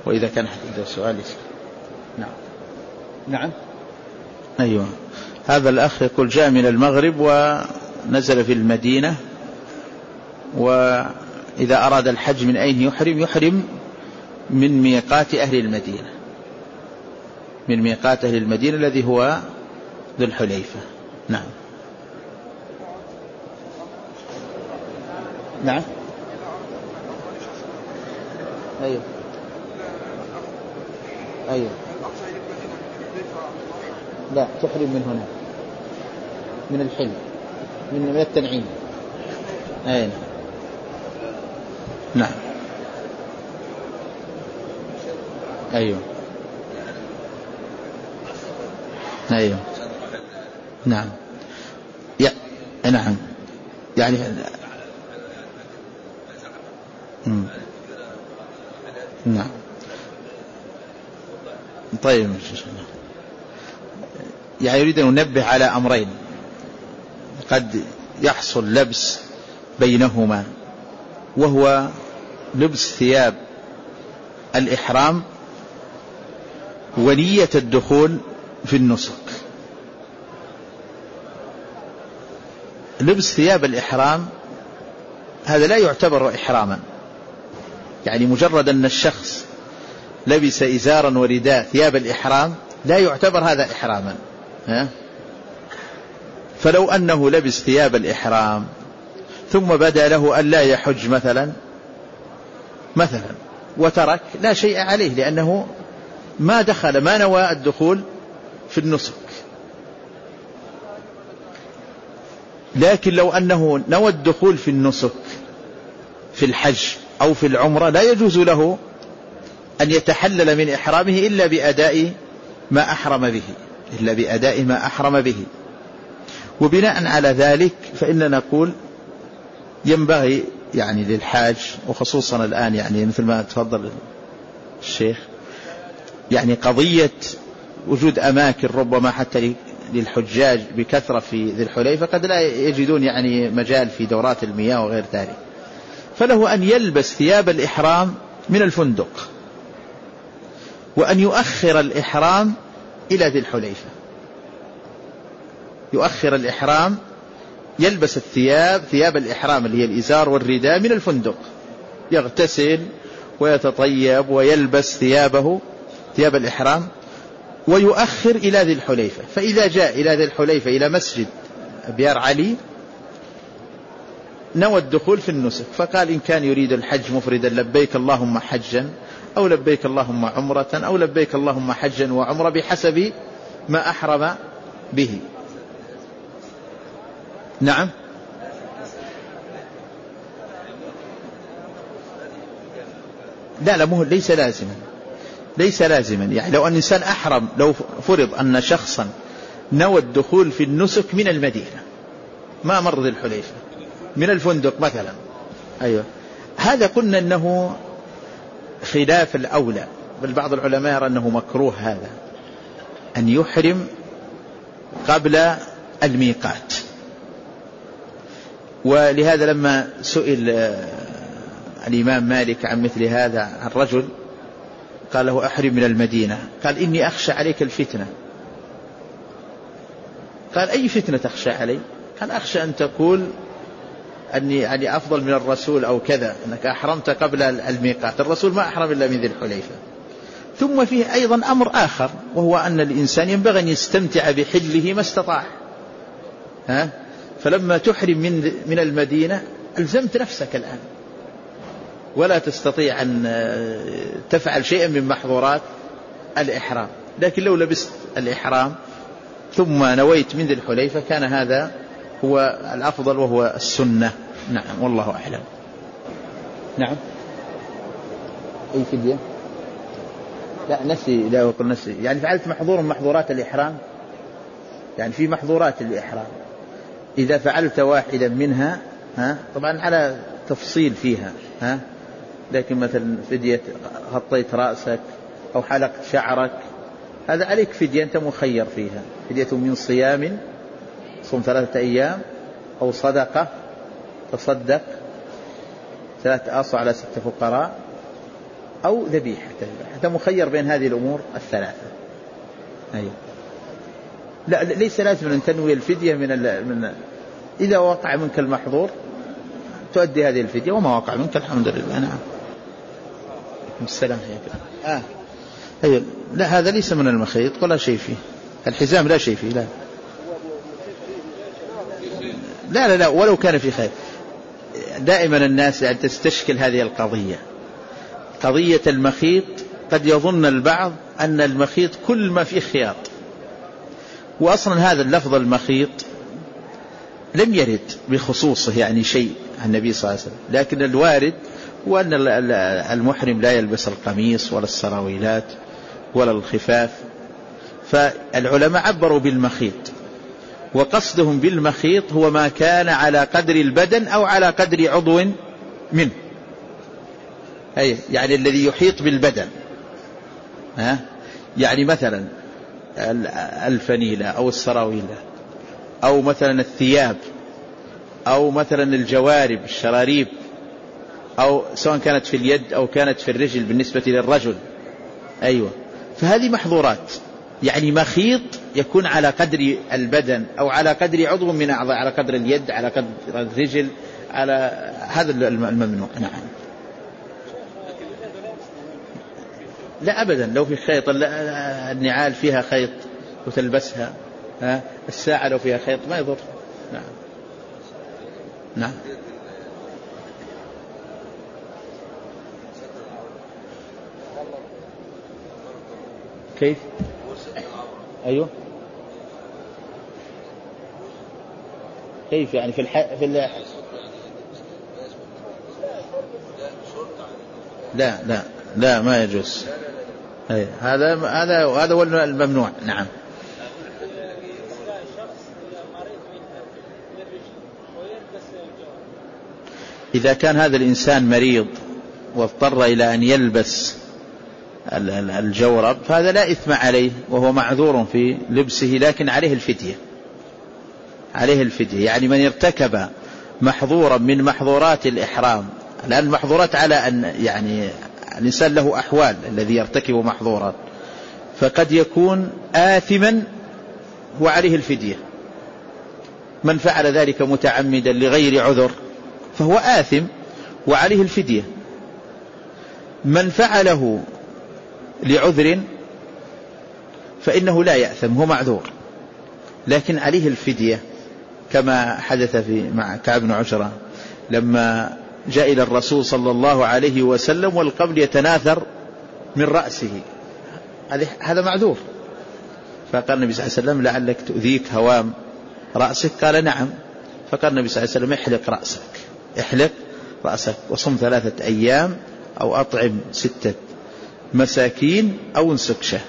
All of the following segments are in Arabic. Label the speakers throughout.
Speaker 1: وإذا كان عنده سؤال يسأل. نعم. نعم. أيوة. هذا الأخ يقول جاء من المغرب ونزل في المدينة، وإذا أراد الحج من أين يحرم؟ يحرم من ميقات أهل المدينة، من ميقات أهل المدينة الذي هو ذو الحليفة. نعم. نعم. أيوة. أيوة. لا، تحرم من هنا، من الحل، من التنعيم. أين؟ نعم. أيوة. أيوة. نعم. نعم. يعني نعم. طيب، يعني يريد أن ننبه على أمرين قد يحصل لبس بينهما، وهو لبس ثياب الإحرام ونية الدخول في النسك. لبس ثياب الإحرام هذا لا يعتبر إحراما، يعني مجرد أن الشخص لبس إزارا ورداء ثياب الإحرام لا يعتبر هذا إحراما. فلو أنه لبس ثياب الإحرام ثم بدا له أن لا يحج مثلا وترك، لا شيء عليه، لأنه ما دخل، ما نوى الدخول في النسك. لكن لو أنه نوى الدخول في النسك في الحج أو في العمرة لا يجوز له أن يتحلل من إحرامه إلا بأداء ما أحرم به. وبناء على ذلك فإننا نقول ينبغي يعني للحاج، وخصوصا الآن يعني مثل ما تفضل الشيخ، يعني قضية وجود أماكن ربما حتى للحجاج بكثرة في ذي الحليفة قد لا يجدون يعني مجال في دورات المياه وغير ذلك، فله أن يلبس ثياب الإحرام من الفندق، وأن يؤخر الإحرام إلى ذي الحليفة، يؤخر الإحرام، يلبس ثياب الإحرام اللي هي الإزار والرداء من الفندق، يغتسل ويتطيب ويلبس ثياب الإحرام ويؤخر إلى ذي الحليفة. فإذا جاء إلى ذي الحليفة إلى مسجد أبيار علي نوى الدخول في النسك، فقال إن كان يريد الحج مفردا لبيك اللهم حجا، أو لبيك اللهم عمرة، أو لبيك اللهم حجا وعمرة، بحسب ما أحرم به. نعم. لا ليس لازما، يعني لو أن إنسان أحرم، لو فرض أن شخصا نوى الدخول في النسك من المدينة ما مر ذي الحليفة، من الفندق مثلا، أيوة، هذا قلنا أنه خلاف الأولى، بل بعض العلماء يرى أنه مكروه هذا أن يحرم قبل الميقات. ولهذا لما سئل الإمام مالك عن مثل هذا عن رجل قال له أحرم من المدينة، قال إني أخشى عليك الفتنة. قال أي فتنة تخشى علي؟ قال أخشى أن تقول أني يعني أفضل من الرسول أو كذا، أنك أحرمت قبل الميقات، الرسول ما أحرم إلا من ذي الحليفة. ثم فيه أيضا أمر آخر، وهو أن الإنسان ينبغي أن يستمتع بحله ما استطاع. فلما تحرم من المدينة ألزمت نفسك الآن، ولا تستطيع أن تفعل شيئا من محظورات الإحرام. لكن لو لبست الإحرام ثم نويت من ذي الحليفة كان هذا هو الأفضل وهو السنة. نعم، والله أعلم. نعم. أي فدية؟ لا نسي، لا أقول نسي، يعني فعلت محظور من محظورات الإحرام، يعني في محظورات الإحرام إذا فعلت واحدا منها طبعا على تفصيل فيها، لكن مثلا فدية غطيت رأسك أو حلقت شعرك، هذا عليك فدية، أنت مخير فيها، فدية من صيام، صم 3 أيام، أو صدقة تصدق 3 آصع على 6 فقراء، أو ذبيحة. أنت مخير بين هذه الأمور الثلاثة. أيوة. لا ليس لازم أن تنوي الفدية من إذا وقع منك المحظور تؤدي هذه الفدية، وما وقع منك الحمد لله. نعم. السلام عليكم. أيوة. لا هذا ليس من المخيط ولا شيء فيه. الحزام لا شيء فيه. لا ولو كان في خير. دائما الناس يعني تستشكل هذه القضية، قضية المخيط. قد يظن البعض أن المخيط كل ما فيه خياط، وأصلا هذا اللفظ المخيط لم يرد بخصوصه يعني شيء عن النبي صلى الله عليه وسلم، لكن الوارد هو أن المحرم لا يلبس القميص ولا السراويلات ولا الخفاف. فالعلماء عبروا بالمخيط، وقصدهم بالمخيط هو ما كان على قدر البدن أو على قدر عضو منه، أي يعني الذي يحيط بالبدن. يعني مثلا الفنيلة أو السراويلة أو مثلا الثياب أو مثلا الجوارب الشراريب، أو سواء كانت في اليد أو كانت في الرجل بالنسبة للرجل. أيوة. فهذه محظورات. يعني مخيط يكون على قدر البدن أو على قدر عضو من أعضاء، على قدر اليد، على قدر الرجل، على هذا الممنوع. نعم. لا أبدا، لو في خيط، النعال فيها خيط وتلبسها، الساعة لو فيها خيط ما يضر. نعم. نعم. كيف؟ أيوه. كيف يعني في لا ما يجوز. هذا هو الممنوع. نعم. إذا كان هذا الإنسان مريض واضطر إلى أن يلبس الجورب فهذا لا إثم عليه، وهو معذور في لبسه، لكن عليه الفدية. يعني من ارتكب محظورا من محظورات الإحرام، لأن المحظورات على أن يعني الإنسان له أحوال الذي يرتكب محظورات، فقد يكون آثما وعليه الفدية. من فعل ذلك متعمدا لغير عذر فهو آثم وعليه الفدية. من فعله لعذر فإنه لا يأثم، هو معذور لكن عليه الفدية، كما حدث مع كعب بن عجرة لما جاء إلى الرسول صلى الله عليه وسلم والقبل يتناثر من رأسه، هذا معذور. فقال النبي صلى الله عليه وسلم لعلك تؤذيك هوام رأسك؟ قال نعم. فقال النبي صلى الله عليه وسلم احلق رأسك وصم 3 أيام أو أطعم 6 مساكين أو انسك شاه.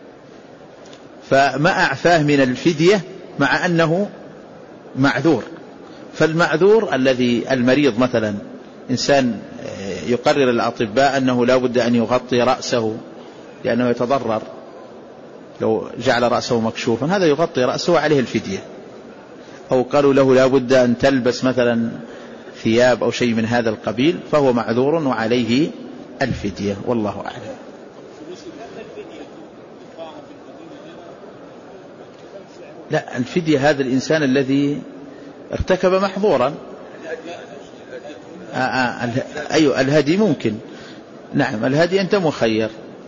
Speaker 1: فما أعفاه من الفدية مع أنه معذور. فالمعذور الذي المريض مثلا إنسان يقرر الأطباء أنه لا بد أن يغطي رأسه لأنه يتضرر لو جعل رأسه مكشوفا، هذا يغطي رأسه عليه الفدية. أو قالوا له لا بد أن تلبس مثلا ثياب أو شيء من هذا القبيل، فهو معذور وعليه الفدية، والله أعلم. لا، الفدية هذا الإنسان الذي ارتكب محظورا. أيوة الهدي ممكن. نعم الهدي أنت مخير.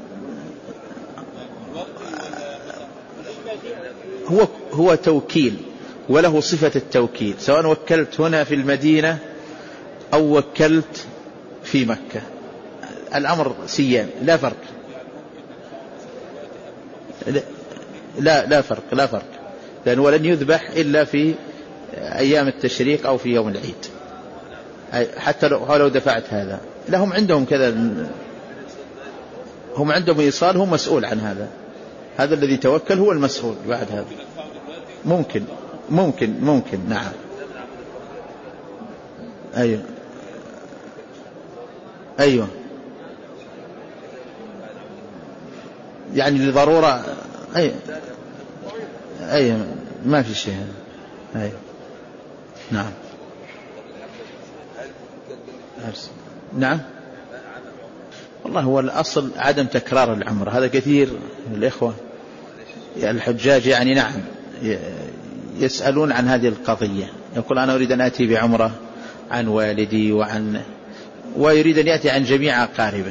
Speaker 1: هو توكيل وله صفة التوكيل، سواء وكلت هنا في المدينة أو وكلت في مكة، الأمر سيان، لا فرق. لا فرق، لأنه لن يذبح إلا في أيام التشريق أو في يوم العيد. حتى لو دفعت هذا لهم عندهم كذا، هم عندهم إيصال، هم مسؤول عن هذا الذي توكل هو المسؤول بعد هذا. ممكن. نعم. أيوة يعني لضرورة. أيوة ما في شيء. أيوة. نعم. والله هو الأصل عدم تكرار العمرة. هذا كثير من الإخوة الحجاج يعني نعم يسألون عن هذه القضية، يقول أنا أريد أن أتي بعمرة عن والدي ويريد أن يأتي عن جميع أقاربه.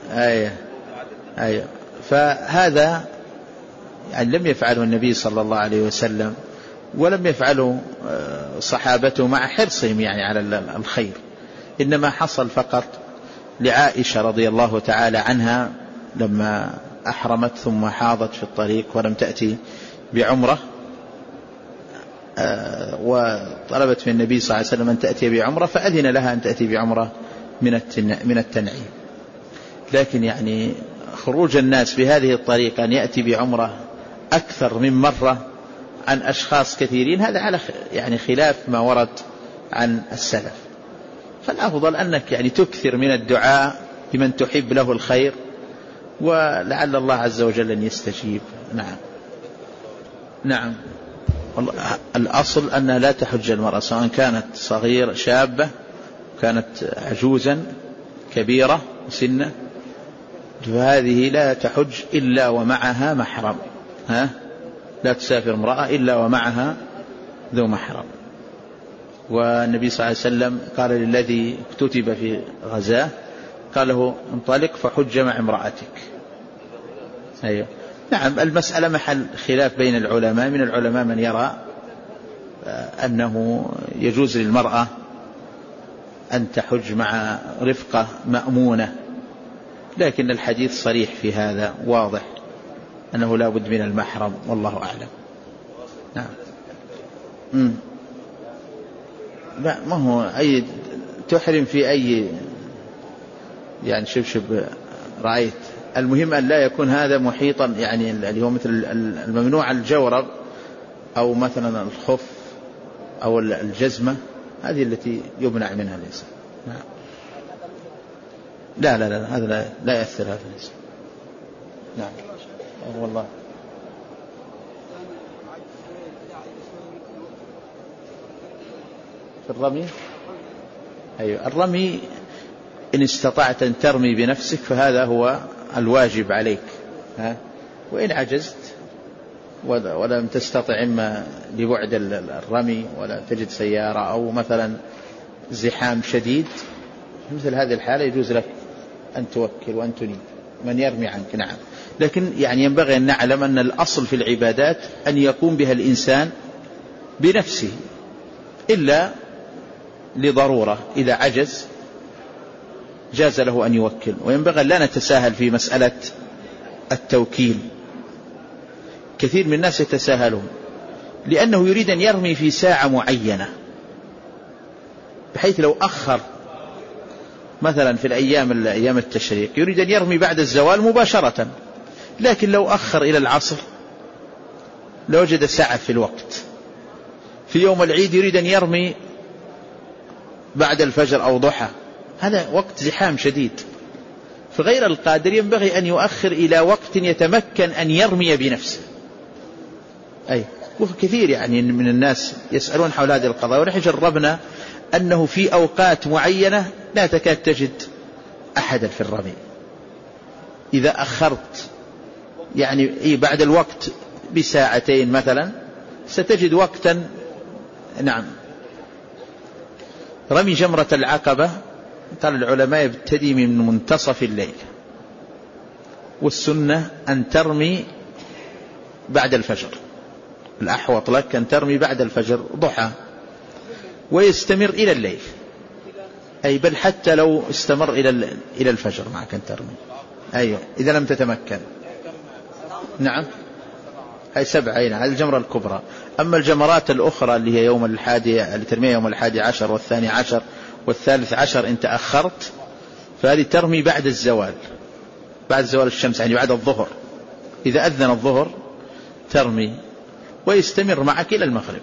Speaker 1: فهذا يعني لم يفعله النبي صلى الله عليه وسلم، ولم يفعله صحابته مع حرصهم يعني على الخير، إنما حصل فقط لعائشة رضي الله تعالى عنها لما أحرمت ثم حاضت في الطريق ولم تأتي بعمرة، وطلبت من النبي صلى الله عليه وسلم أن تأتي بعمرة، فأذن لها أن تأتي بعمرة من التنعيم. لكن يعني خروج الناس بهذه الطريقة أن يأتي بعمرة أكثر من مرة عن أشخاص كثيرين، هذا على يعني خلاف ما ورد عن السلف. فالأفضل أنك يعني تكثر من الدعاء لمن تحب له الخير، ولعل الله عز وجل أن يستجيب. نعم الأصل أنها لا تحج المرأة سواء كانت صغيرة شابة كانت عجوزا كبيرة سنة، فهذه لا تحج إلا ومعها محرم. لا تسافر امرأة إلا ومعها ذو محرم. والنبي صلى الله عليه وسلم قال للذي اكتتب في غزاه قال له انطلق فحج مع امرأتك. نعم المسألة محل خلاف بين العلماء، من العلماء من يرى أنه يجوز للمرأة أن تحج مع رفقة مأمونة، لكن الحديث صريح في هذا واضح أنه لا بد من المحرم، والله أعلم. نعم لا ما هو أي تحرم في أي يعني شبشب رأيت، المهم أن لا يكون هذا محيطا يعني اللي هو مثل الممنوع الجورب أو مثلا الخف أو الجزمة، هذه التي يمنع منها الإنسان. نعم لا هذا لا يأثر هذا الإنسان. نعم والله في الرمي الرمي إن استطعت أن ترمي بنفسك فهذا هو الواجب عليك، وإن عجزت ولم تستطع إما لبعد الرمي ولا تجد سيارة أو مثلا زحام شديد، مثل هذه الحالة يجوز لك أن توكل وأن تنيب من يرمي عنك. نعم لكن يعني ينبغي أن نعلم أن الأصل في العبادات أن يقوم بها الإنسان بنفسه إلا لضرورة، إذا عجز جاز له أن يوكل. وينبغي لا نتساهل في مسألة التوكيل، كثير من الناس يتساهلون لأنه يريد أن يرمي في ساعة معينة، بحيث لو أخر مثلا في أيام التشريق يريد أن يرمي بعد الزوال مباشرة، لكن لو أخر إلى العصر لوجد سعة في الوقت. في يوم العيد يريد أن يرمي بعد الفجر أو ضحى، هذا وقت زحام شديد، فغير القادر ينبغي أن يؤخر إلى وقت يتمكن أن يرمي بنفسه. وكثير يعني من الناس يسألون حول هذه القضايا، ونحن جربنا أنه في أوقات معينة لا تكاد تجد أحدا في الرمي. إذا أخرت يعني بعد الوقت بساعتين مثلا ستجد وقتا. نعم رمي جمرة العقبة قال العلماء يبتدي من منتصف الليل، والسنة أن ترمي بعد الفجر، الأحوط لك أن ترمي بعد الفجر ضحى، ويستمر إلى الليل، بل حتى لو استمر إلى الفجر معك أن ترمي إذا لم تتمكن. نعم هي 7 هذه الجمرة الكبرى. أما الجمرات الأخرى اللي هي اللي ترميها يوم 11 والثاني عشر والثالث عشر إن تأخرت، فهذه ترمي بعد الزوال، بعد زوال الشمس يعني بعد الظهر، إذا أذن الظهر ترمي، ويستمر معك إلى المغرب،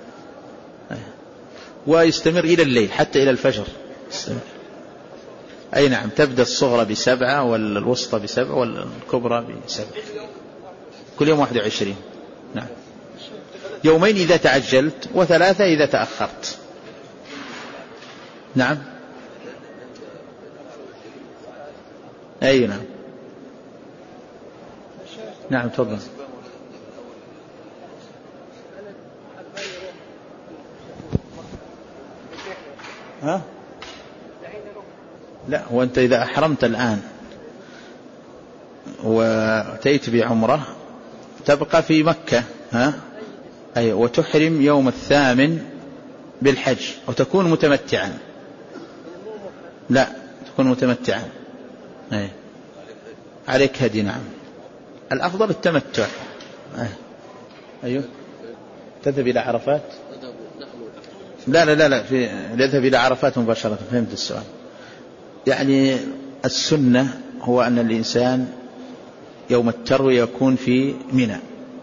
Speaker 1: ويستمر إلى الليل حتى إلى الفجر يستمر. نعم تبدأ الصغرى ب7 والوسطى ب7 والكبرى ب7، كل يوم 21. نعم 2 إذا تعجلت و3 إذا تأخرت. نعم أي نعم. نعم تفضل. ها؟ لا، هو أنت إذا أحرمت الآن وأتيت بعمرة تبقى في مكة، ها؟ أي، وتحرم يوم 8 بالحج وتكون متمتعا. لا، تكون متمتعا. أي. عليك هدي. نعم، الأفضل التمتع. أيوه، تذهب إلى عرفات. لا لا لا لا، يذهب إلى عرفات مباشرة. فهمت السؤال. يعني السنة هو أن الإنسان يوم التروية يكون في منى،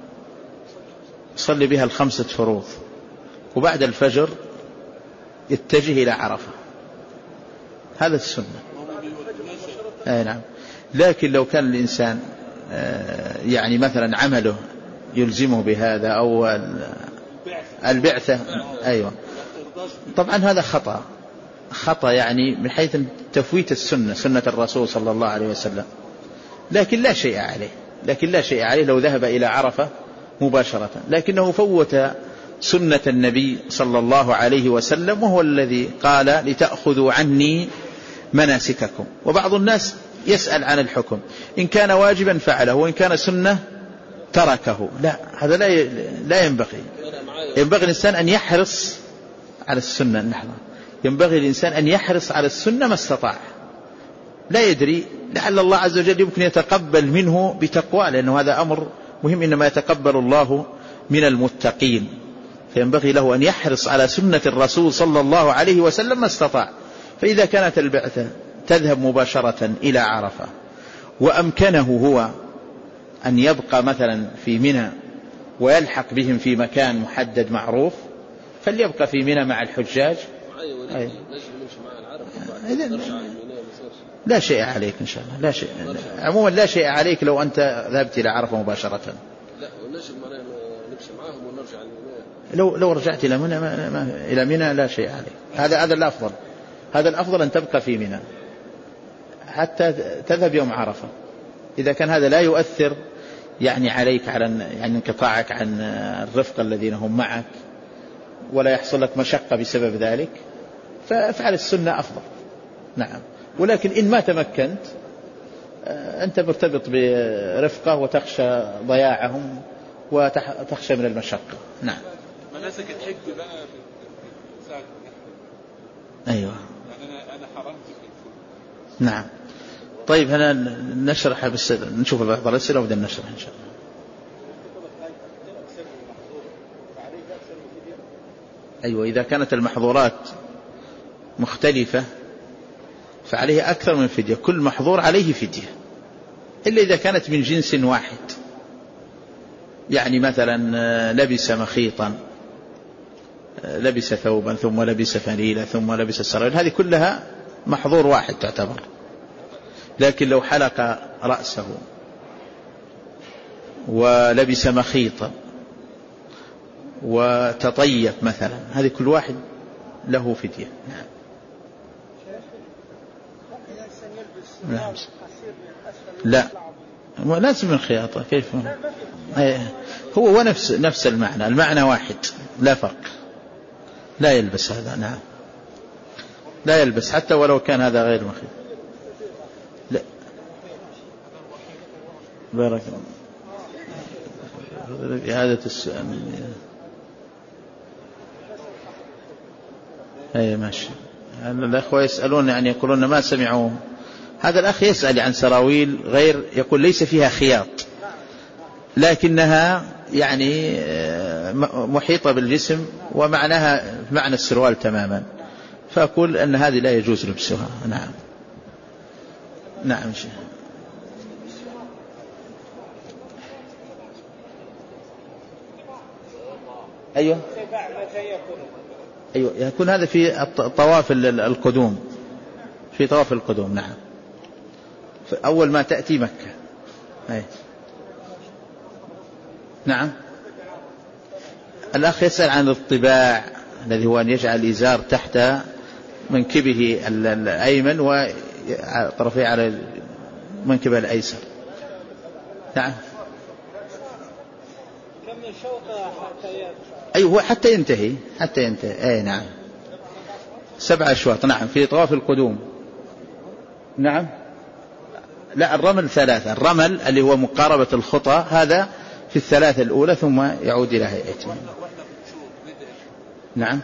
Speaker 1: يصلي بها 5 فروض، وبعد الفجر يتجه إلى عرفة. هذا السنة. أي نعم. لكن لو كان الإنسان يعني مثلا عمله يلزمه بهذا أو البعثة، أيوة، طبعا هذا خطأ يعني من حيث تفويت السنة، سنة الرسول صلى الله عليه وسلم. لكن لا شيء عليه لو ذهب إلى عرفة مباشرة، لكنه فوت سنة النبي صلى الله عليه وسلم، وهو الذي قال لتأخذوا عني مناسككم. وبعض الناس يسأل عن الحكم، إن كان واجبا فعله وإن كان سنة تركه. لا، هذا لا ينبغي. ينبغي الإنسان أن يحرص على السنة. ينبغي الإنسان أن يحرص على السنة ما استطاع. لا يدري، لعل الله عز وجل يمكن يتقبل منه بتقوى، لأنه هذا أمر مهم، إنما يتقبل الله من المتقين. فينبغي له أن يحرص على سنة الرسول صلى الله عليه وسلم ما استطاع. فإذا كانت البعثة تذهب مباشرة إلى عرفة وأمكنه هو أن يبقى مثلا في منى ويلحق بهم في مكان محدد معروف، فليبقى في منى مع الحجاج. لا شيء عليك إن شاء الله. لا شيء عموما، لا شيء عليك لو أنت ذهبت إلى عرفة مباشرة.
Speaker 2: لا، ونمشي معهم ونرجع
Speaker 1: لو رجعت إلى منى لا شيء عليك. هذا الأفضل. هذا الأفضل أن تبقى في منى حتى تذهب يوم عرفة. إذا كان هذا لا يؤثر يعني عليك على يعني انقطاعك عن الرفقة الذين هم معك ولا يحصل لك مشقة بسبب ذلك، فافعل السنة أفضل. نعم. ولكن إن ما تمكنت أنت مرتبط برفقة وتخشى ضياعهم وتخشى من المشقة. نعم.
Speaker 3: مناسك الحج بقى في ساعة.
Speaker 1: أيوة.
Speaker 3: يعني أنا حرمت في الفول.
Speaker 1: نعم. طيب هنا نشرح بس، نشوف بعض الأسئلة وبدأ نشرح إن شاء الله. أيوة، إذا كانت المحظورات مختلفة فعليه أكثر من فدية. كل محظور عليه فدية، إلا إذا كانت من جنس واحد. يعني مثلا لبس مخيطا، لبس ثوبا، ثم لبس فنيلة، ثم لبس سراويل، هذه كلها محظور واحد تعتبر. لكن لو حلق رأسه ولبس مخيطا وتطيب مثلا، هذه كل واحد له فدية. نعم. لا، لازم من خياطة. كيف هو نفس المعنى واحد، لا فرق. لا يلبس هذا. نعم، لا يلبس حتى ولو كان هذا غير مخيط. لا، بارك الله. إعادة السؤال. أي ماشي. الأخوة يسألون يعني يقولون ما سمعوا. هذا الأخ يسأل عن سراويل غير، يقول ليس فيها خياط لكنها يعني محيطة بالجسم ومعناها معنى السروال تماما، فأقول أن هذه لا يجوز لبسها. نعم. نعم شيء. أيوة. أيوة، يكون هذا في طواف القدوم، في طواف القدوم. نعم، أول ما تأتي مكة. أي. نعم. الأخ يسأل عن الطباع، الذي هو أن يجعل الإزار تحت منكبه الأيمن وطرفيه على المنكب الأيسر. نعم.
Speaker 4: كم شوط حتى
Speaker 1: أيوه حتى ينتهي أي نعم 7 أشواط. نعم في طواف القدوم. نعم لا الرمل 3. الرمل اللي هو مقاربة الخطى هذا في 3 الأولى ثم يعود إلى هيئته. نعم.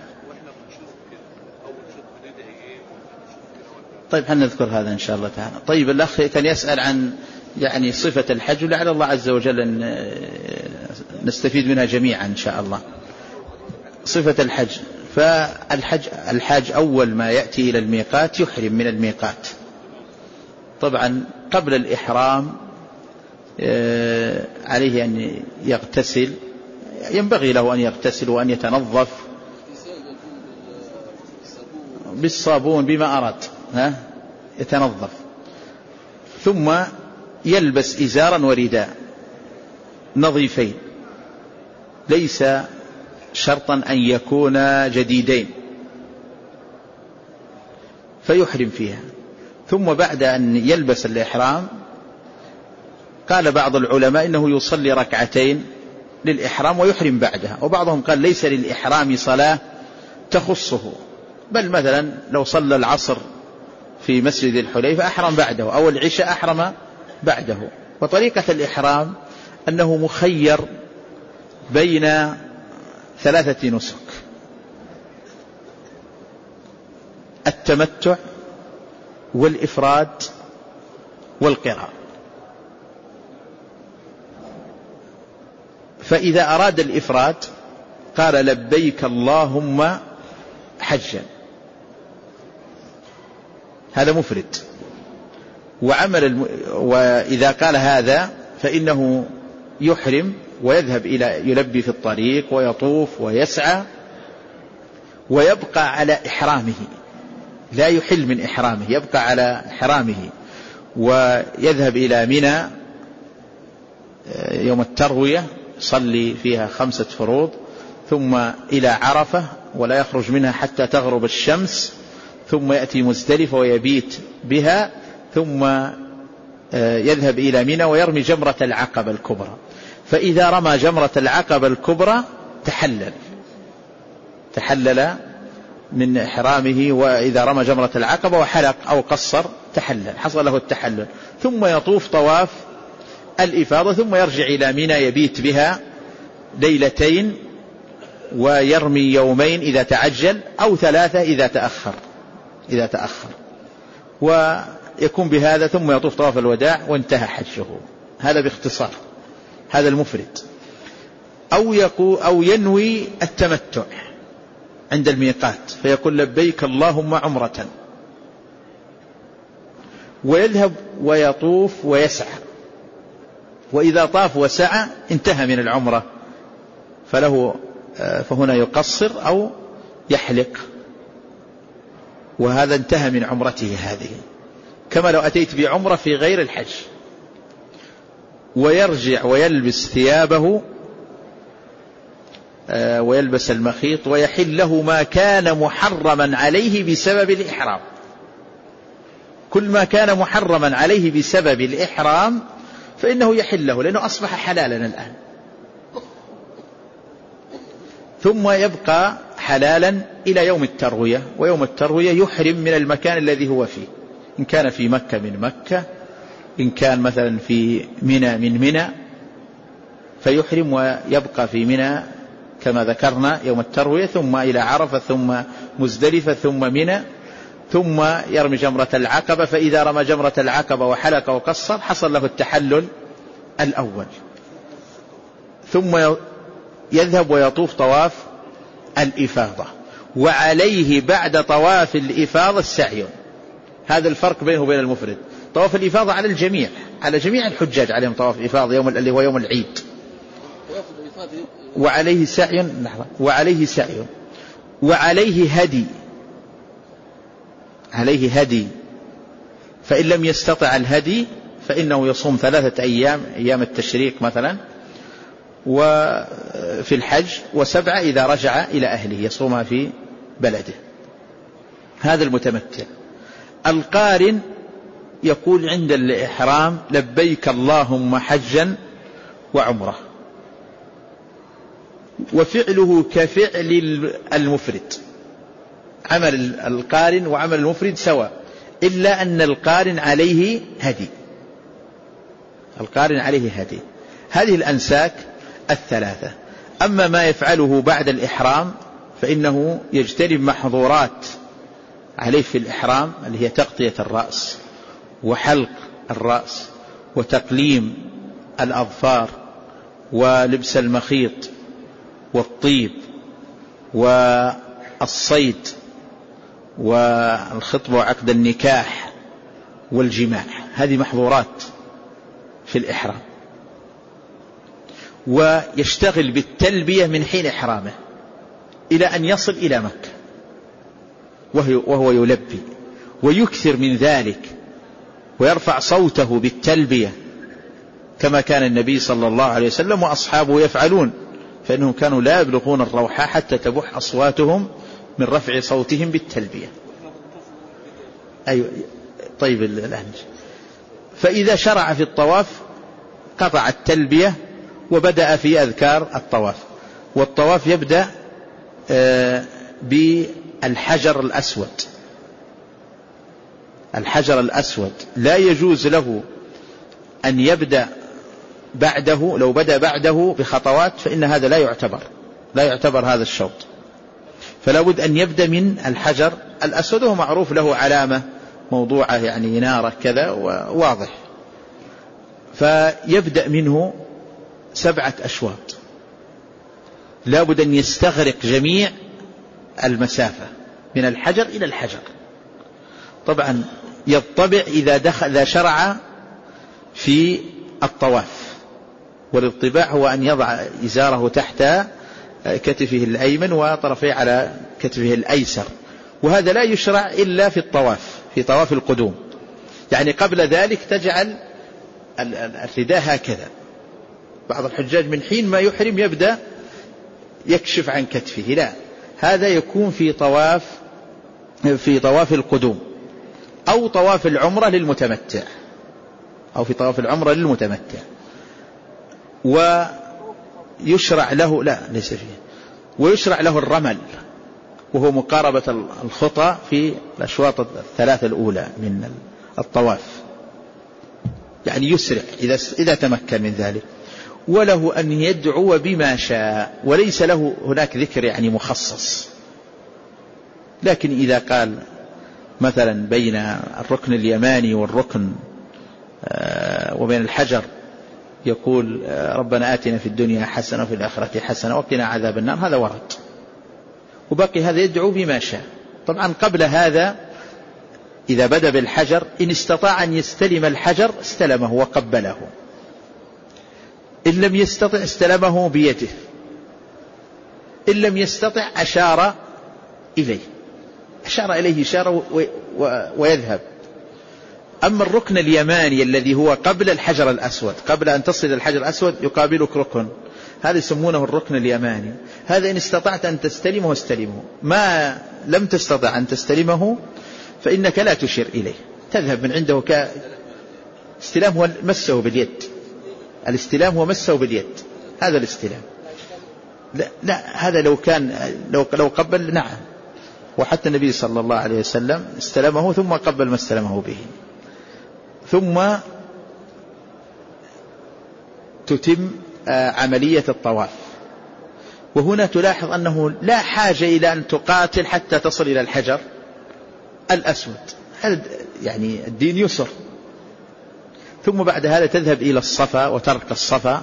Speaker 1: طيب هنذكر هذا إن شاء الله تعالى. طيب الأخ كان يسأل عن يعني صفة الحج ولعل الله عز وجل أن نستفيد منها جميعا إن شاء الله. صفة الحج. فالحج أول ما يأتي إلى الميقات يحرم من الميقات. طبعا قبل الإحرام عليه أن يغتسل، ينبغي له أن يغتسل وأن يتنظف بالصابون بما أراد يتنظف، ثم يلبس إزارا ورداء نظيفين، ليس شرطا أن يكونا جديدين، فيحرم فيها. ثم بعد أن يلبس الإحرام قال بعض العلماء إنه يصلي 2 ركعتين للإحرام ويحرم بعدها، وبعضهم قال ليس للإحرام صلاة تخصه، بل مثلا لو صلى العصر في مسجد الحليفة أحرم بعده، أو العشاء أحرم بعده. وطريقة الإحرام أنه مخير بين 3 نسك: التمتع والإفراد والقراء. فإذا أراد الإفراد قال لبيك اللهم حجا، هذا مفرد. وإذا قال هذا فإنه يحرم ويذهب إلى يلبي في الطريق ويطوف ويسعى ويبقى على إحرامه، لا يحل من إحرامه، يبقى على إحرامه، ويذهب إلى منى يوم التروية يصلي فيها 5 فروض، ثم إلى عرفة ولا يخرج منها حتى تغرب الشمس، ثم يأتي مزدلفة ويبيت بها، ثم يذهب إلى منى ويرمي جمرة العقبة الكبرى. فإذا رمى جمرة العقبة الكبرى تحلل من إحرامه، وإذا رمى جمرة العقبة وحلق أو قصر تحلل، حصل له التحلل. ثم يطوف طواف الإفاضة، ثم يرجع إلى منى يبيت بها 2 ليلة، ويرمي 2 يوم إذا تعجل، أو 3 إذا تأخر، ويكون بهذا، ثم يطوف طواف الوداع وانتهى حجه. هذا باختصار، هذا المفرد. أو ينوي التمتع عند الميقات فيقول لبيك اللهم عمرة، ويذهب ويطوف ويسعى، وإذا طاف وسعى انتهى من العمرة، فهنا يقصر أو يحلق، وهذا انتهى من عمرته هذه، كما لو أتيت بعمرة في غير الحج. ويرجع ويلبس ثيابه ويلبس المخيط، ويحل له ما كان محرما عليه بسبب الإحرام. كل ما كان محرما عليه بسبب الإحرام فإنه يحل له، لأنه أصبح حلالا الآن، ثم يبقى حلالا إلى يوم التروية. ويوم التروية يحرم من المكان الذي هو فيه، إن كان في مكة من مكة، إن كان مثلا في منى من منى، فيحرم ويبقى في منى كما ذكرنا يوم التروية، ثم إلى عرفة، ثم مزدلفة، ثم منى، ثم يرمي جمرة العقبة. فإذا رمى جمرة العقبة وحلق وقصر حصل له التحلل الأول، ثم يذهب ويطوف طواف الإفاضة، وعليه بعد طواف الإفاضة السعي. هذا الفرق بينه وبين المفرد. طواف الإفاضة على الجميع، على جميع الحجاج عليهم طواف الإفاضة اللي هو يوم العيد، وعليه سعي، وعليه هدي، عليه هدي. فإن لم يستطع الهدي فإنه يصوم 3 أيام، أيام التشريق مثلا، وفي الحج، و7 إذا رجع إلى أهله يصومها في بلده. هذا المتمتع. القارن يقول عند الإحرام لبيك اللهم حجا وعمرة، وفعله كفعل المفرد، عمل القارن وعمل المفرد سواء، إلا أن القارن عليه هدي، القارن عليه هدي. هذه الأنساك الثلاثة. أما ما يفعله بعد الإحرام فإنه يجتنب محظورات عليه في الإحرام، اللي هي تغطية الرأس وحلق الرأس وتقليم الأظفار ولبس المخيط والطيب والصيد والخطبة وعقد النكاح والجماع، هذه محظورات في الإحرام. ويشتغل بالتلبية من حين إحرامه إلى أن يصل إلى مكة وهو يلبي، ويكثر من ذلك ويرفع صوته بالتلبية كما كان النبي صلى الله عليه وسلم وأصحابه يفعلون، فإنهم كانوا لا يبلغون الروحة حتى تبح أصواتهم من رفع صوتهم بالتلبية. أيوة طيب الأهنج. فإذا شرع في الطواف قطع التلبية وبدأ في أذكار الطواف. والطواف يبدأ بالحجر الأسود. الحجر الأسود لا يجوز له أن يبدأ بعده، لو بدأ بعده بخطوات فإن هذا لا يعتبر هذا الشوط، فلا بد أن يبدأ من الحجر الأسود، وهو معروف له علامة موضوعة يعني نارة كذا واضح، فيبدأ منه 7 أشواط، لا بد أن يستغرق جميع المسافة من الحجر إلى الحجر. طبعا يطبع إذا شرع في الطواف، والاطباع هو أن يضع إزاره تحت كتفه الأيمن وطرفيه على كتفه الأيسر، وهذا لا يشرع إلا في الطواف، في طواف القدوم. يعني قبل ذلك تجعل الرداء هكذا. بعض الحجاج من حين ما يحرم يبدأ يكشف عن كتفه، لا، هذا يكون في طواف القدوم أو طواف العمرة للمتمتع، أو في طواف العمرة للمتمتع. ويشرع له ليس فيه، ويشرع له الرمل، وهو مقاربة الخطى في الأشواط 3 الأولى من الطواف، يعني يسرع إذا تمكن من ذلك. وله أن يدعو بما شاء، وليس له هناك ذكر يعني مخصص، لكن إذا قال مثلا بين الركن اليماني والركن وبين الحجر يقول ربنا آتنا في الدنيا حسنة وفي الآخرة حسنة وقنا عذاب النار، هذا ورد، وبقي هذا يدعو بما شاء. طبعا قبل هذا إذا بدأ بالحجر إن استطاع أن يستلم الحجر استلمه وقبله، إن لم يستطع استلمه بيده، إن لم يستطع أشار إليه إشارة ويذهب. أما الركن اليماني الذي هو قبل الحجر الأسود، قبل أن تصل الحجر الأسود يقابلك ركن، هذا يسمونه الركن اليماني، هذا إن استطعت أن تستلمه استلمه، ما لم تستطع أن تستلمه فإنك لا تشير إليه، تذهب من عنده. استلام هو مسه باليد، الاستلام هو مسه باليد، هذا الاستلام. لا هذا لو قبل نعم، وحتى النبي صلى الله عليه وسلم استلمه ثم قبل ما استلمه به. ثم تتم عملية الطواف. وهنا تلاحظ أنه لا حاجة إلى أن تقاتل حتى تصل إلى الحجر الأسود، هذا يعني الدين يسر. ثم بعد هذا تذهب إلى الصفا وترك الصفا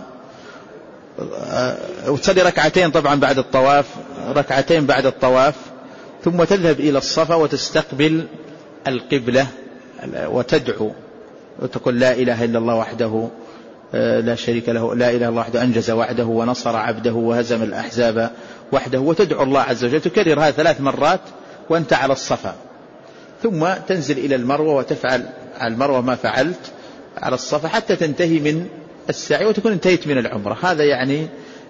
Speaker 1: وتصلي ركعتين طبعا بعد الطواف، ركعتين بعد الطواف، ثم تذهب إلى الصفا وتستقبل القبلة وتدعو وتقول لا إله إلا الله وحده لا شريك له، لا إله إلا الله وحده أنجز وعده ونصر عبده وهزم الأحزاب وحده، وتدعو الله عز وجل، تكرر هذا 3 مرات وأنت على الصفا. ثم تنزل إلى المروة وتفعل على المروة ما فعلت على الصفا حتى تنتهي من السعي وتكون انتهيت من العمرة. هذا يعني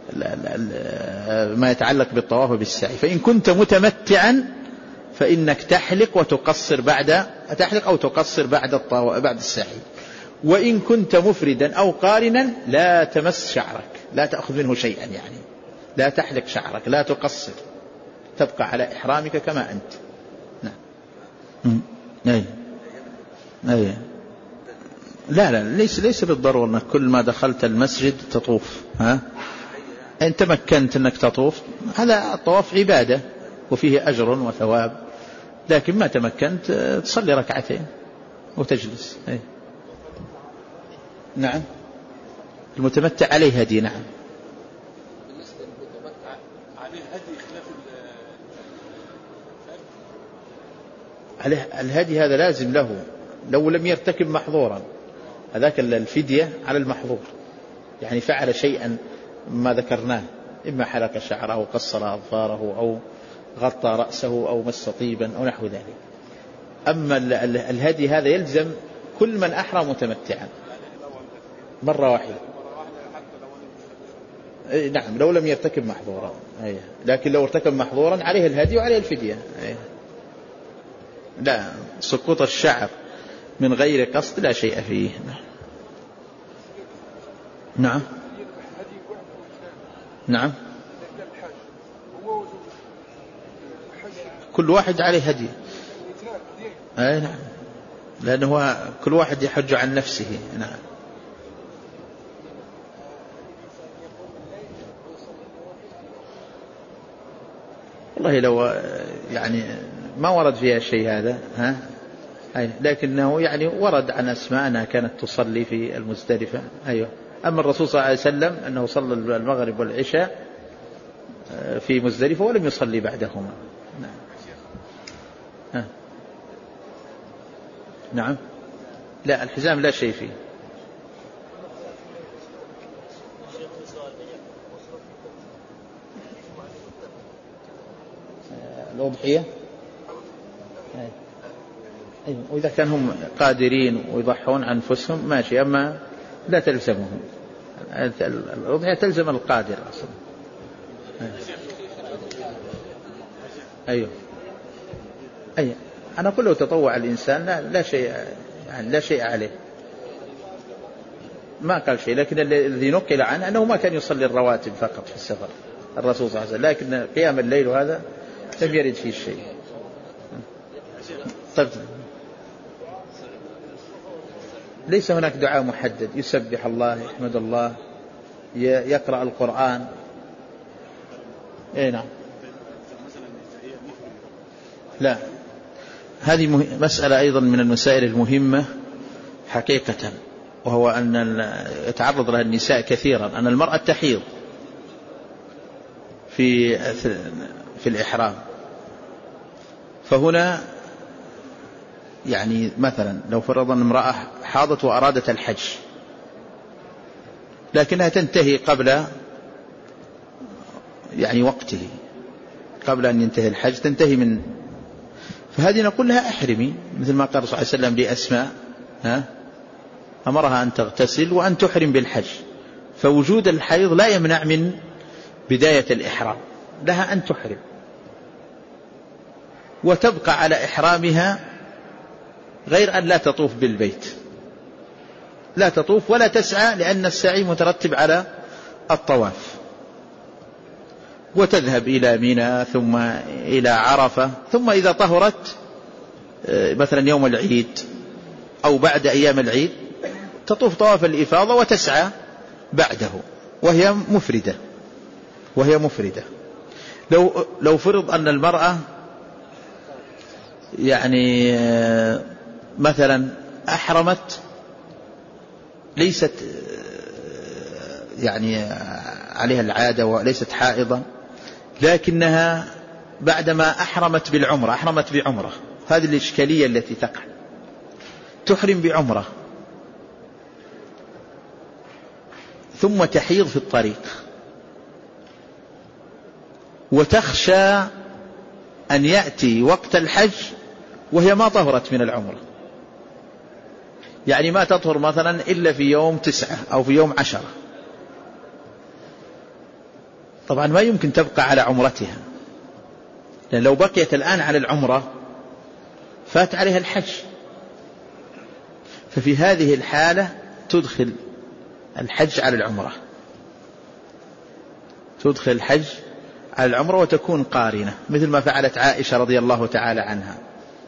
Speaker 1: ما يتعلق بالطواف بالسعي. فإن كنت متمتعا فإنك تحلق وتقصر بعد تحلق أو تقصر بعد السعي. وإن كنت مفردا أو قارنا لا تمس شعرك، لا تأخذ منه شيئا، يعني لا تحلق شعرك، لا تقصر، تبقى على إحرامك كما أنت. نعم. أي. لا ليس بالضرورة أنك كل ما دخلت المسجد تطوف. إن تمكنت أنك تطوف هذا الطواف عبادة وفيه أجر وثواب، لكن ما تمكنت تصلي ركعتين وتجلس. نعم. المتمتع عليه هدي. نعم.
Speaker 2: بالنسبة للمتمتع
Speaker 3: عليه هدي خلاف
Speaker 1: عليه الهدي، هذا لازم له لو لم يرتكب محظورا. هذاك الفدية على المحظور، يعني فعل شيئا ما ذكرناه، إما حلق شعره أو قصر أظفاره أو غطى رأسه أو مس طيبا أو نحو ذلك. أما الهدي هذا يلزم كل من أحرم متمتعا مرة واحدة. نعم، لو لم يرتكب محظورا. لكن لو ارتكب محظورا عليه الهدي وعليه الفدية. لا، سقوط الشعر من غير قصد لا شيء فيه. نعم. نعم. كل واحد عليه هدي. نعم، لأنه كل واحد يحج عن نفسه. نعم. والله لو يعني ما ورد فيها شيء هذا، لكنه يعني ورد عن أسماء أنها كانت تصلي في المزدلفة. أما الرسول صلى الله عليه وسلم أنه صلى المغرب والعشاء في مزدلفة ولم يصلي بعدهما. نعم. لا، الحزام لا شيء فيه. الأضحية وإذا كان هم قادرين ويضحون عن أنفسهم ماشي، أما لا تلزمهم. الأضحية تلزم القادر أصلا. أنا كله تطوع الإنسان لا شيء، يعني لا شيء عليه، ما قال شيء. لكن الذي نقل عنه أنه ما كان يصلي الرواتب فقط في السفر الرسول صلى الله عليه وسلم، لكن قيام الليل وهذا لم يرد فيه شيء. طيب، ليس هناك دعاء محدد، يسبح الله، يحمد الله، يقرأ القرآن. نعم. لا، هذه مسألة أيضا من المسائل المهمة حقيقة، وهو أن يتعرض لها النساء كثيرا، أن المرأة تحيض في الإحرام. فهنا يعني مثلا لو فرضنا امرأة حاضت وأرادت الحج، لكنها تنتهي قبل يعني وقته، قبل أن ينتهي الحج تنتهي من، فهذه نقول لها احرمي، مثل ما قال صلى الله عليه وسلم لأسماء، أمرها أن تغتسل وأن تحرم بالحج. فوجود الحيض لا يمنع من بداية الإحرام، لها أن تحرم وتبقى على إحرامها، غير أن لا تطوف بالبيت، لا تطوف ولا تسعى، لأن السعي مترتب على الطواف، وتذهب إلى منى ثم إلى عرفة، ثم إذا طهرت مثلا يوم العيد أو بعد أيام العيد تطوف طواف الإفاضة وتسعى بعده، وهي مفردة. لو فرض أن المرأة يعني مثلا أحرمت ليست يعني عليها العادة وليست حائضة، لكنها بعدما أحرمت بعمرة، هذه الإشكالية التي تقع، تحرم بعمرة ثم تحيض في الطريق، وتخشى أن يأتي وقت الحج وهي ما طهرت من العمرة، يعني ما تطهر مثلا إلا في يوم 9 أو في يوم 10. طبعا ما يمكن تبقى على عمرتها، لأن لو بقيت الآن على العمرة فات عليها الحج، ففي هذه الحالة تدخل الحج على العمرة، تدخل الحج على العمرة وتكون قارنة، مثل ما فعلت عائشة رضي الله تعالى عنها،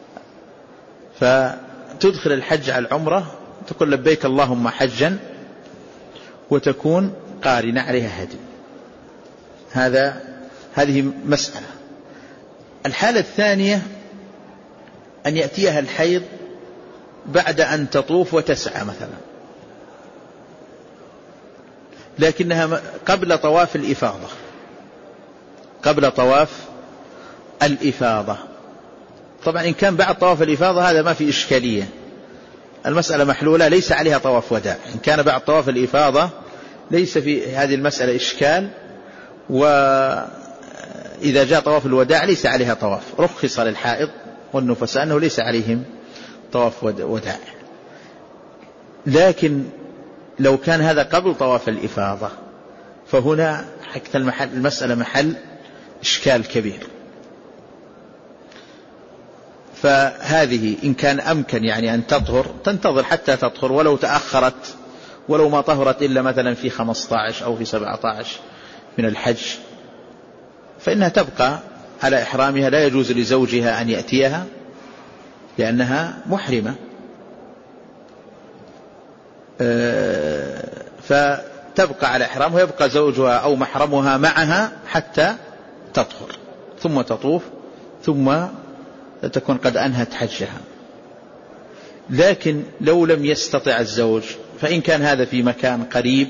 Speaker 1: فتدخل الحج على العمرة تقول لبيك اللهم حجا وتكون قارنة عليها هدي. هذه مسألة. الحالة الثانية أن يأتيها الحيض بعد أن تطوف وتسعى مثلا، لكنها قبل طواف الإفاضة، قبل طواف الإفاضة. طبعا إن كان بعد طواف الإفاضة هذا ما في إشكالية، المسألة محلولة، ليس عليها طواف وداع. إن كان بعد طواف الإفاضة ليس في هذه المسألة إشكال، وإذا جاء طواف الوداع ليس عليها طواف. رخص للحائض والنفساء أنه ليس عليهم طواف وداع. لكن لو كان هذا قبل طواف الإفاضة فهنا حتى المسألة محل إشكال كبير. فهذه إن كان أمكن يعني أن تطهر تنتظر حتى تطهر، ولو تأخرت، ولو ما طهرت إلا مثلا في 15 أو في 17 من الحج، فإنها تبقى على إحرامها، لا يجوز لزوجها أن يأتيها لأنها محرمة، فتبقى على إحرامها ويبقى زوجها أو محرمها معها حتى تطهر، ثم تطوف، ثم تكون قد أنهت حجها. لكن لو لم يستطع الزوج، فإن كان هذا في مكان قريب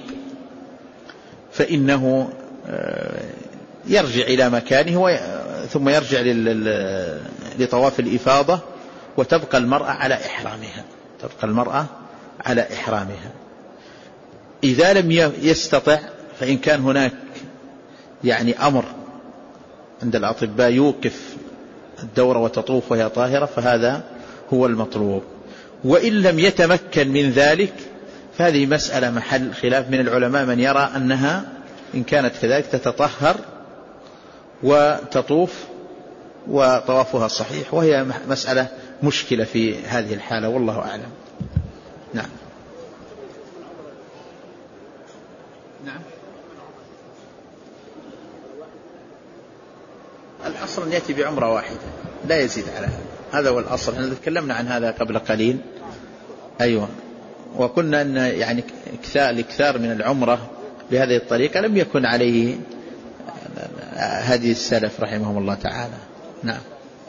Speaker 1: فإنه يرجع إلى مكانه ثم يرجع لطواف الإفاضة، وتبقى المرأة على إحرامها، تبقى المرأة على إحرامها. إذا لم يستطع، فإن كان هناك يعني أمر عند الأطباء يوقف الدورة وتطوف وهي طاهرة، فهذا هو المطلوب. وإن لم يتمكن من ذلك فهذه مسألة محل خلاف من العلماء، من يرى أنها إن كانت كذلك تتطهر وتطوف وطوافها صحيح، وهي مسألة مشكلة في هذه الحالة، والله أعلم. نعم. نعم. الأصل أن يأتي بعمرة واحدة لا يزيد على هذا هو الأصل. احنا تكلمنا عن هذا قبل قليل. أيوة. وقلنا أن يعني الإكثار من العمرة بهذه الطريقة لم يكن عليه هدي السلف رحمهم الله تعالى. نعم.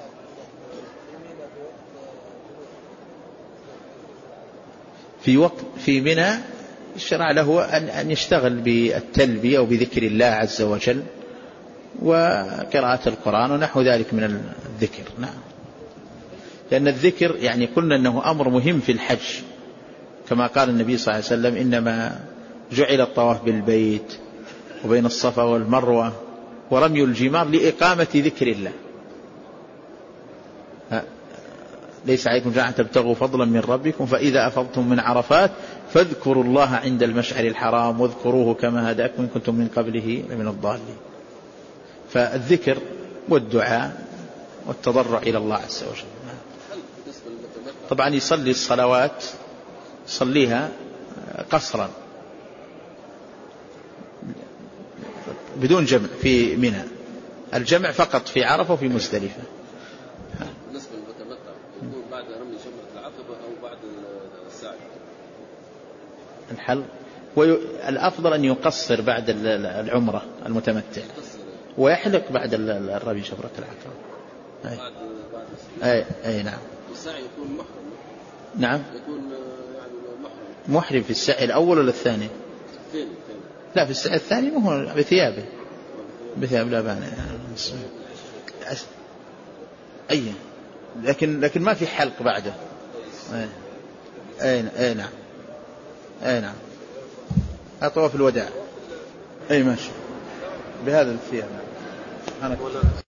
Speaker 1: في منى الشرع له أن يشتغل بالتلبية وبذكر الله عز وجل وقراءة القرآن ونحو ذلك من الذكر. نعم. لأن الذكر يعني قلنا أنه أمر مهم في الحج، كما قال النبي صلى الله عليه وسلم: إنما جعل الطواف بالبيت وبين الصفا والمروة ورمي الجمار لإقامة ذكر الله، ليس عليكم جناح تبتغوا فضلا من ربكم فإذا أفضتم من عرفات فاذكروا الله عند المشعر الحرام واذكروه كما هداكم إن كنتم من قبله لمن الضالين. فالذكر والدعاء والتضرع إلى الله عز وجل. طبعا يصلي الصلوات يصليها قصرا بدون جمع في منى، الجمع فقط في عرفة وفي مزدلفة.
Speaker 2: بالنسبة للمتمتع يكون بعد رمي جمرة العقبة أو بعد السعي
Speaker 1: الحل، والأفضل أن يقصر بعد العمرة المتمتع ويحلق بعد الرمي جمرة العقبة. أي نعم.
Speaker 2: السعي يكون محرم.
Speaker 1: نعم.
Speaker 2: يكون يعني محرم
Speaker 1: في السعي الأول ولا الثاني؟
Speaker 2: الثاني.
Speaker 1: لا، في السعي الثاني ما هو بثيابه، بثياب لا باني. أي لكن ما في حلق بعده. أي نعم. أي نعم. طواف الوداع. أي ماشي بهذا الثياب.